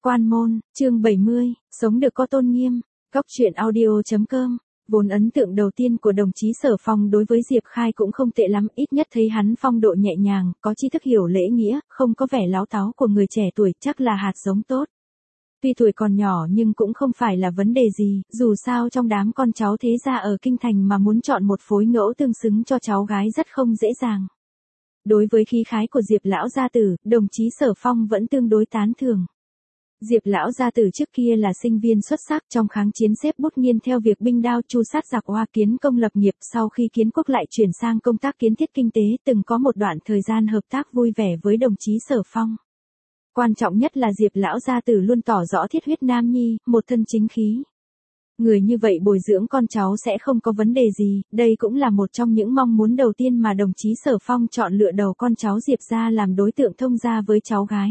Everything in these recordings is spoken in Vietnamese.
Quan môn, chương 70, sống được có tôn nghiêm. Góc truyện audio.com. Vốn ấn tượng đầu tiên của đồng chí Sở Phong đối với Diệp Khai cũng không tệ lắm, ít nhất thấy hắn phong độ nhẹ nhàng, có tri thức hiểu lễ nghĩa, không có vẻ láo táo của người trẻ tuổi, chắc là hạt giống tốt. Tuy tuổi còn nhỏ nhưng cũng không phải là vấn đề gì, dù sao trong đám con cháu thế gia ở Kinh Thành mà muốn chọn một phối ngẫu tương xứng cho cháu gái rất không dễ dàng. Đối với khí khái của Diệp lão gia tử, đồng chí Sở Phong vẫn tương đối tán thưởng. Diệp lão gia tử trước kia là sinh viên xuất sắc, trong kháng chiến xếp bút nghiên theo việc binh đao chu sát giặc Hoa, kiến công lập nghiệp, sau khi kiến quốc lại chuyển sang công tác kiến thiết kinh tế, từng có một đoạn thời gian hợp tác vui vẻ với đồng chí Sở Phong. Quan trọng nhất là Diệp lão gia tử luôn tỏ rõ thiết huyết nam nhi, một thân chính khí. Người như vậy bồi dưỡng con cháu sẽ không có vấn đề gì, đây cũng là một trong những mong muốn đầu tiên mà đồng chí Sở Phong chọn lựa đầu con cháu Diệp gia làm đối tượng thông gia với cháu gái.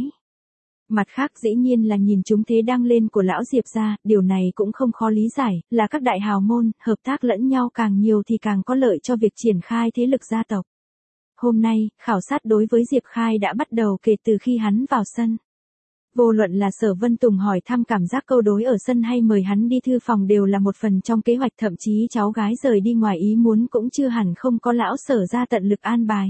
Mặt khác dĩ nhiên là nhìn chúng thế đăng lên của lão Diệp gia, điều này cũng không khó lý giải, là các đại hào môn, hợp tác lẫn nhau càng nhiều thì càng có lợi cho việc triển khai thế lực gia tộc. Hôm nay, khảo sát đối với Diệp Khai đã bắt đầu kể từ khi hắn vào sân. Vô luận là Sở Vân Tùng hỏi thăm cảm giác câu đối ở sân hay mời hắn đi thư phòng đều là một phần trong kế hoạch, thậm chí cháu gái rời đi ngoài ý muốn cũng chưa hẳn không có lão Sở gia tận lực an bài.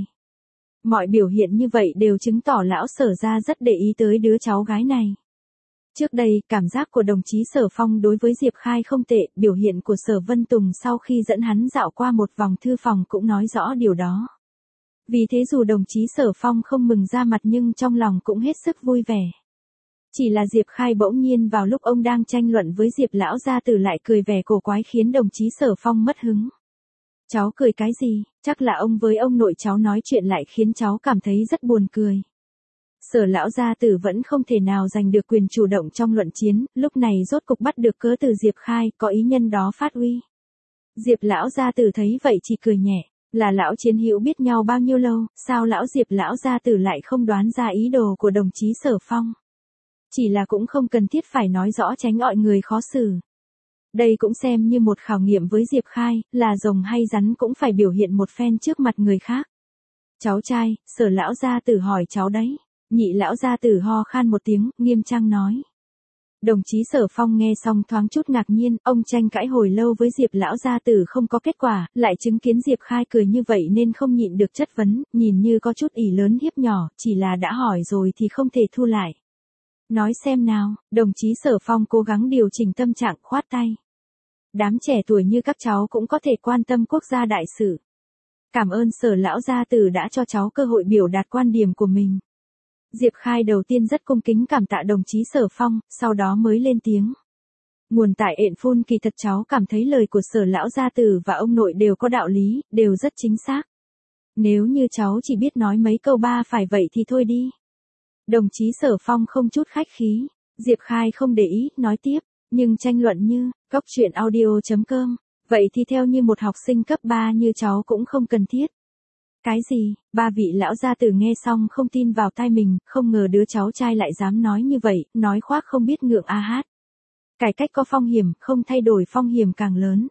Mọi biểu hiện như vậy đều chứng tỏ lão Sở gia rất để ý tới đứa cháu gái này. Trước đây, cảm giác của đồng chí Sở Phong đối với Diệp Khai không tệ, biểu hiện của Sở Vân Tùng sau khi dẫn hắn dạo qua một vòng thư phòng cũng nói rõ điều đó. Vì thế dù đồng chí Sở Phong không mừng ra mặt nhưng trong lòng cũng hết sức vui vẻ. Chỉ là Diệp Khai bỗng nhiên vào lúc ông đang tranh luận với Diệp lão gia tử lại cười vẻ cổ quái khiến đồng chí Sở Phong mất hứng. Cháu cười cái gì, chắc là ông với ông nội cháu nói chuyện lại khiến cháu cảm thấy rất buồn cười. Sở lão gia tử vẫn không thể nào giành được quyền chủ động trong luận chiến, lúc này rốt cục bắt được cớ từ Diệp Khai, có ý nhân đó phát uy. Diệp lão gia tử thấy vậy chỉ cười nhẹ, là lão chiến hữu biết nhau bao nhiêu lâu, sao lão Diệp lão gia tử lại không đoán ra ý đồ của đồng chí Sở Phong. Chỉ là cũng không cần thiết phải nói rõ tránh mọi người khó xử. Đây cũng xem như một khảo nghiệm với Diệp Khai, là rồng hay rắn cũng phải biểu hiện một phen trước mặt người khác. Cháu trai, Sở lão gia tử hỏi cháu đấy. Nhị lão gia tử ho khan một tiếng, nghiêm trang nói. Đồng chí Sở Phong nghe xong thoáng chút ngạc nhiên, ông tranh cãi hồi lâu với Diệp lão gia tử không có kết quả, lại chứng kiến Diệp Khai cười như vậy nên không nhịn được chất vấn, nhìn như có chút ỷ lớn hiếp nhỏ, chỉ là đã hỏi rồi thì không thể thu lại. Nói xem nào, đồng chí Sở Phong cố gắng điều chỉnh tâm trạng, khoát tay. Đám trẻ tuổi như các cháu cũng có thể quan tâm quốc gia đại sự. Cảm ơn Sở lão gia tử đã cho cháu cơ hội biểu đạt quan điểm của mình. Diệp Khai đầu tiên rất cung kính cảm tạ đồng chí Sở Phong, sau đó mới lên tiếng. Nguồn tại ện phun kỳ thật cháu cảm thấy lời của Sở lão gia tử và ông nội đều có đạo lý, đều rất chính xác. Nếu như cháu chỉ biết nói mấy câu ba phải vậy thì thôi đi. Đồng chí Sở Phong không chút khách khí, Diệp Khai không để ý, nói tiếp, nhưng tranh luận như, góc truyện audio.com, vậy thì theo như một học sinh cấp 3 như cháu cũng không cần thiết. Cái gì, ba vị lão gia tử nghe xong không tin vào tai mình, không ngờ đứa cháu trai lại dám nói như vậy, nói khoác không biết ngượng a hát. Cải cách có phong hiểm, không thay đổi phong hiểm càng lớn.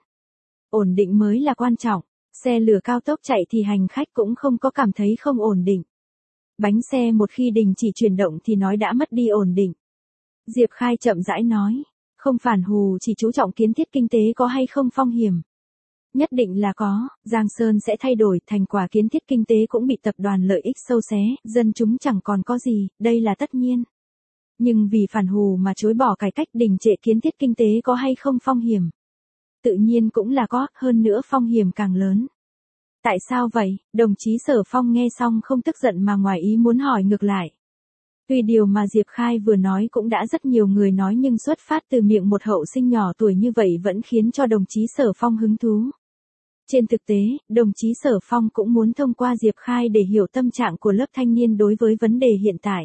Ổn định mới là quan trọng, xe lửa cao tốc chạy thì hành khách cũng không có cảm thấy không ổn định. Bánh xe một khi đình chỉ chuyển động thì nói đã mất đi ổn định. Diệp Khai chậm rãi nói, không phản hù chỉ chú trọng kiến thiết kinh tế có hay không phong hiểm. Nhất định là có, Giang Sơn sẽ thay đổi, thành quả kiến thiết kinh tế cũng bị tập đoàn lợi ích sâu xé, dân chúng chẳng còn có gì, đây là tất nhiên. Nhưng vì phản hù mà chối bỏ cải cách đình trệ kiến thiết kinh tế có hay không phong hiểm? Tự nhiên cũng là có, hơn nữa phong hiểm càng lớn. Tại sao vậy? Đồng chí Sở Phong nghe xong không tức giận mà ngoài ý muốn hỏi ngược lại. Tuy điều mà Diệp Khai vừa nói cũng đã rất nhiều người nói nhưng xuất phát từ miệng một hậu sinh nhỏ tuổi như vậy vẫn khiến cho đồng chí Sở Phong hứng thú. Trên thực tế, đồng chí Sở Phong cũng muốn thông qua Diệp Khai để hiểu tâm trạng của lớp thanh niên đối với vấn đề hiện tại.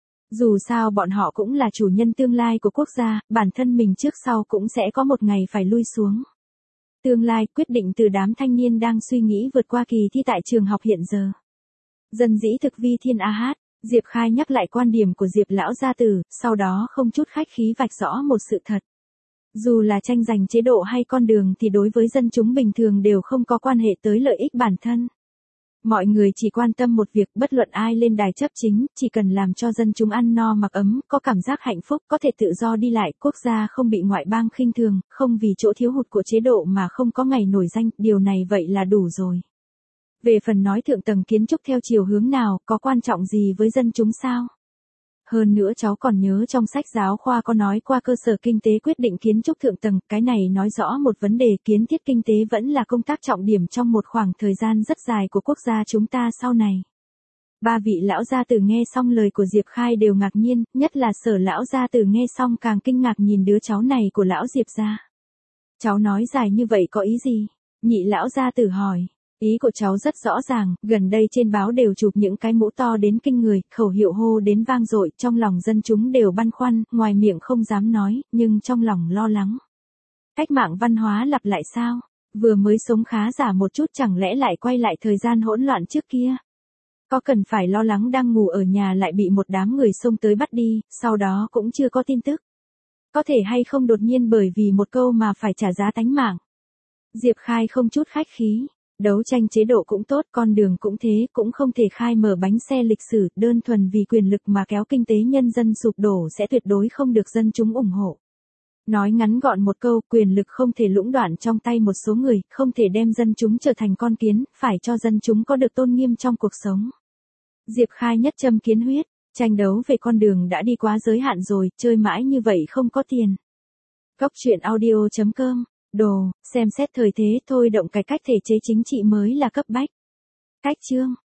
Dù sao bọn họ cũng là chủ nhân tương lai của quốc gia, bản thân mình trước sau cũng sẽ có một ngày phải lui xuống. Tương lai quyết định từ đám thanh niên đang suy nghĩ vượt qua kỳ thi tại trường học hiện giờ. Dân dĩ thực vi thiên a hát, Diệp Khai nhắc lại quan điểm của Diệp lão gia tử, sau đó không chút khách khí vạch rõ một sự thật. Dù là tranh giành chế độ hay con đường thì đối với dân chúng bình thường đều không có quan hệ tới lợi ích bản thân. Mọi người chỉ quan tâm một việc, bất luận ai lên đài chấp chính, chỉ cần làm cho dân chúng ăn no mặc ấm, có cảm giác hạnh phúc, có thể tự do đi lại, quốc gia không bị ngoại bang khinh thường, không vì chỗ thiếu hụt của chế độ mà không có ngày nổi danh, điều này vậy là đủ rồi. Về phần nói thượng tầng kiến trúc theo chiều hướng nào, có quan trọng gì với dân chúng sao? Hơn nữa cháu còn nhớ trong sách giáo khoa có nói qua cơ sở kinh tế quyết định kiến trúc thượng tầng, cái này nói rõ một vấn đề, kiến thiết kinh tế vẫn là công tác trọng điểm trong một khoảng thời gian rất dài của quốc gia chúng ta sau này. Ba vị lão gia tử nghe xong lời của Diệp Khai đều ngạc nhiên, nhất là Sở lão gia tử nghe xong càng kinh ngạc nhìn đứa cháu này của lão Diệp gia. Cháu nói dài như vậy có ý gì? Nhị lão gia tử hỏi. Ý của cháu rất rõ ràng, gần đây trên báo đều chụp những cái mũ to đến kinh người, khẩu hiệu hô đến vang dội, trong lòng dân chúng đều băn khoăn, ngoài miệng không dám nói, nhưng trong lòng lo lắng. Cách mạng văn hóa lặp lại sao? Vừa mới sống khá giả một chút chẳng lẽ lại quay lại thời gian hỗn loạn trước kia? Có cần phải lo lắng đang ngủ ở nhà lại bị một đám người xông tới bắt đi, sau đó cũng chưa có tin tức. Có thể hay không đột nhiên bởi vì một câu mà phải trả giá tánh mạng. Diệp Khai không chút khách khí. Đấu tranh chế độ cũng tốt, con đường cũng thế, cũng không thể khai mở bánh xe lịch sử, đơn thuần vì quyền lực mà kéo kinh tế nhân dân sụp đổ sẽ tuyệt đối không được dân chúng ủng hộ. Nói ngắn gọn một câu, quyền lực không thể lũng đoạn trong tay một số người, không thể đem dân chúng trở thành con kiến, phải cho dân chúng có được tôn nghiêm trong cuộc sống. Diệp Khai nhất châm kiến huyết, tranh đấu về con đường đã đi quá giới hạn rồi, chơi mãi như vậy không có tiền. Góc truyện audio.com Đồ, xem xét thời thế thôi động cải cách thể chế chính trị mới là cấp bách. Cách chương